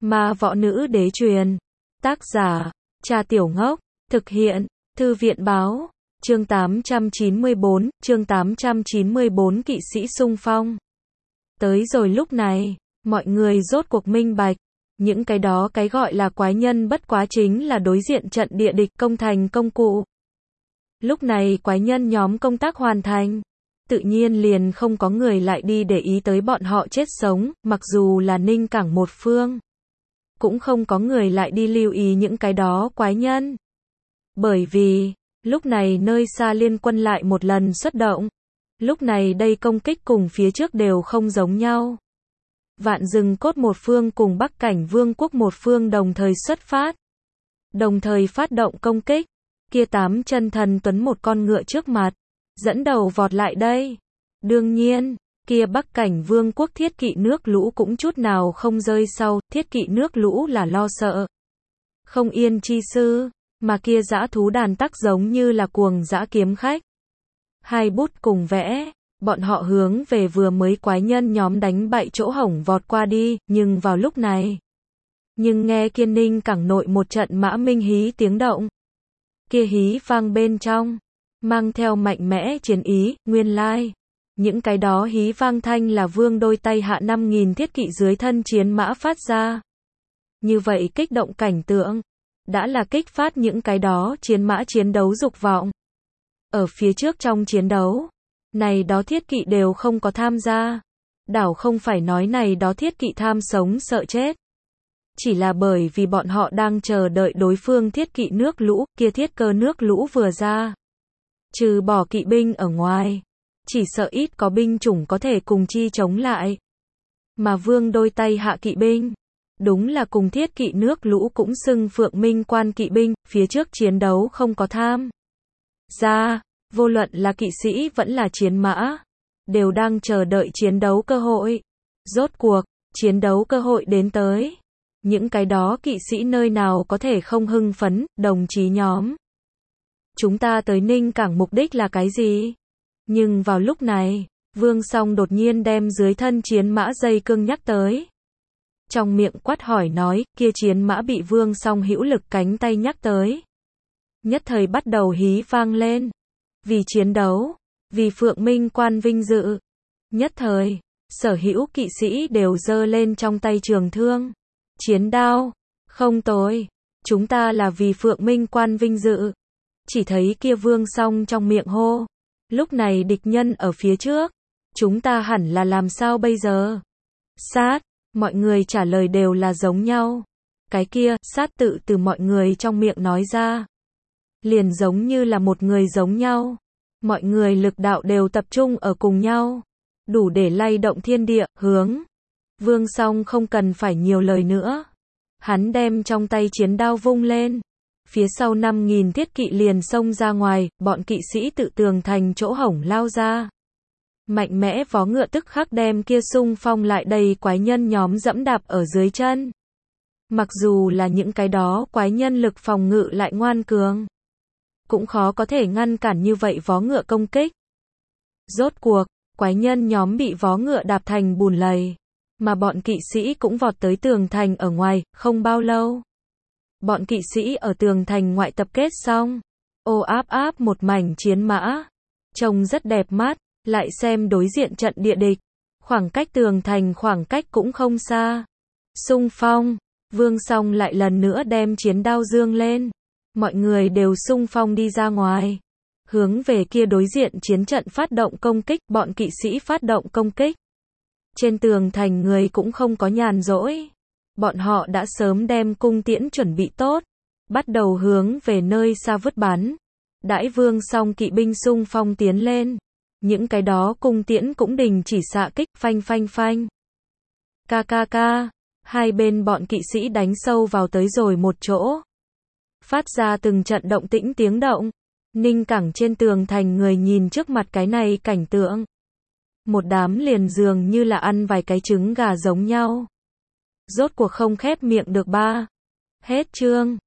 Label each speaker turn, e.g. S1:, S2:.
S1: Ma võ nữ đế truyền. Tác giả, Trà Tiểu Ngốc. Thực hiện, Thư viện báo. Chương 894, kỵ sĩ xung phong. Tới rồi lúc này, mọi người rốt cuộc minh bạch. Những cái đó cái gọi là quái nhân bất quá chính là đối diện trận địa địch công thành công cụ. Lúc này quái nhân nhóm công tác hoàn thành. Tự nhiên liền không có người lại đi để ý tới bọn họ chết sống, mặc dù là Ninh Cảng một phương. Cũng không có người lại đi lưu ý những cái đó quái nhân. Bởi vì, lúc này nơi xa liên quân lại một lần xuất động. Lúc này đây công kích cùng phía trước đều không giống nhau. Vạn Rừng Cốt một phương cùng Bắc Cảnh Vương quốc một phương đồng thời xuất phát. Đồng thời phát động công kích. Kia 8 chân thần tuấn một con ngựa trước mặt. Dẫn đầu vọt lại đây. Đương nhiên, kia Bắc Cảnh Vương quốc thiết kỵ nước lũ cũng chút nào không rơi sau. Thiết kỵ nước lũ là lo sợ. Không yên chi sư. Mà kia dã thú đàn tắc giống như là cuồng dã kiếm khách. Hai bút cùng vẽ. Bọn họ hướng về vừa mới quái nhân nhóm đánh bại chỗ hổng vọt qua đi, nhưng vào lúc này. Nhưng nghe kia Ninh Cảng nội một trận mã minh hí tiếng động. Kia hí vang bên trong, mang theo mạnh mẽ chiến ý, nguyên lai. Những cái đó hí vang thanh là Vương đôi tay hạ 5.000 thiết kỵ dưới thân chiến mã phát ra. Như vậy kích động cảnh tượng, đã là kích phát những cái đó chiến mã chiến đấu dục vọng. Ở phía trước trong chiến đấu, này đó thiết kỵ đều không có tham gia. Đảo không phải nói này đó thiết kỵ tham sống sợ chết. Chỉ là bởi vì bọn họ đang chờ đợi đối phương thiết kỵ nước lũ, kia thiết cơ nước lũ vừa ra. Trừ bỏ kỵ binh ở ngoài, chỉ sợ ít có binh chủng có thể cùng chi chống lại. Mà Vương đôi tay hạ kỵ binh, đúng là cùng thiết kỵ nước lũ cũng xưng Phượng Minh quan kỵ binh, phía trước chiến đấu không có tham ra. Vô luận là kỵ sĩ vẫn là chiến mã, đều đang chờ đợi chiến đấu cơ hội. Rốt cuộc, chiến đấu cơ hội đến tới. Những cái đó kỵ sĩ nơi nào có thể không hưng phấn, đồng chí nhóm. Chúng ta tới Ninh Cảng mục đích là cái gì? Nhưng vào lúc này, Vương Song đột nhiên đem dưới thân chiến mã dây cương nhắc tới. Trong miệng quát hỏi nói, kia chiến mã bị Vương Song hữu lực cánh tay nhắc tới. Nhất thời bắt đầu hí vang lên. Vì chiến đấu, vì Phượng Minh quan vinh dự. Nhất thời, sở hữu kỵ sĩ đều giơ lên trong tay trường thương. Chiến đao, không tồi, chúng ta là vì Phượng Minh quan vinh dự. Chỉ thấy kia Vương Song trong miệng hô. Lúc này địch nhân ở phía trước. Chúng ta hẳn là làm sao bây giờ? Sát, mọi người trả lời đều là giống nhau. Cái kia, sát tự từ mọi người trong miệng nói ra. Liền giống như là một người giống nhau. Mọi người lực đạo đều tập trung ở cùng nhau. Đủ để lay động thiên địa, hướng. Vương Song không cần phải nhiều lời nữa. Hắn đem trong tay chiến đao vung lên. Phía sau 5.000 thiết kỵ liền xông ra ngoài, bọn kỵ sĩ tự tường thành chỗ hổng lao ra. Mạnh mẽ vó ngựa tức khắc đem kia xung phong lại đầy quái nhân nhóm dẫm đạp ở dưới chân. Mặc dù là những cái đó quái nhân lực phòng ngự lại ngoan cường. Cũng khó có thể ngăn cản như vậy vó ngựa công kích. Rốt cuộc, quái nhân nhóm bị vó ngựa đạp thành bùn lầy. Mà bọn kỵ sĩ cũng vọt tới tường thành ở ngoài, không bao lâu. Bọn kỵ sĩ ở tường thành ngoại tập kết xong. Ô áp áp một mảnh chiến mã. Trông rất đẹp mắt, lại xem đối diện trận địa địch. Khoảng cách tường thành khoảng cách cũng không xa. Xung phong, Vương Song lại lần nữa đem chiến đao dương lên. Mọi người đều xung phong đi ra ngoài. Hướng về kia đối diện chiến trận phát động công kích, bọn kỵ sĩ phát động công kích. Trên tường thành người cũng không có nhàn rỗi. Bọn họ đã sớm đem cung tiễn chuẩn bị tốt. Bắt đầu hướng về nơi xa vứt bắn. Đãi Vương Song kỵ binh xung phong tiến lên. Những cái đó cung tiễn cũng đình chỉ xạ kích, phanh phanh phanh. KKK. Hai bên bọn kỵ sĩ đánh sâu vào tới rồi một chỗ. Phát ra từng trận động tĩnh tiếng động. Ninh Cảng trên tường thành người nhìn trước mặt cái này cảnh tượng. Một đám liền dường như là ăn vài cái trứng gà giống nhau. Rốt cuộc không khép miệng được ba. Hết chương.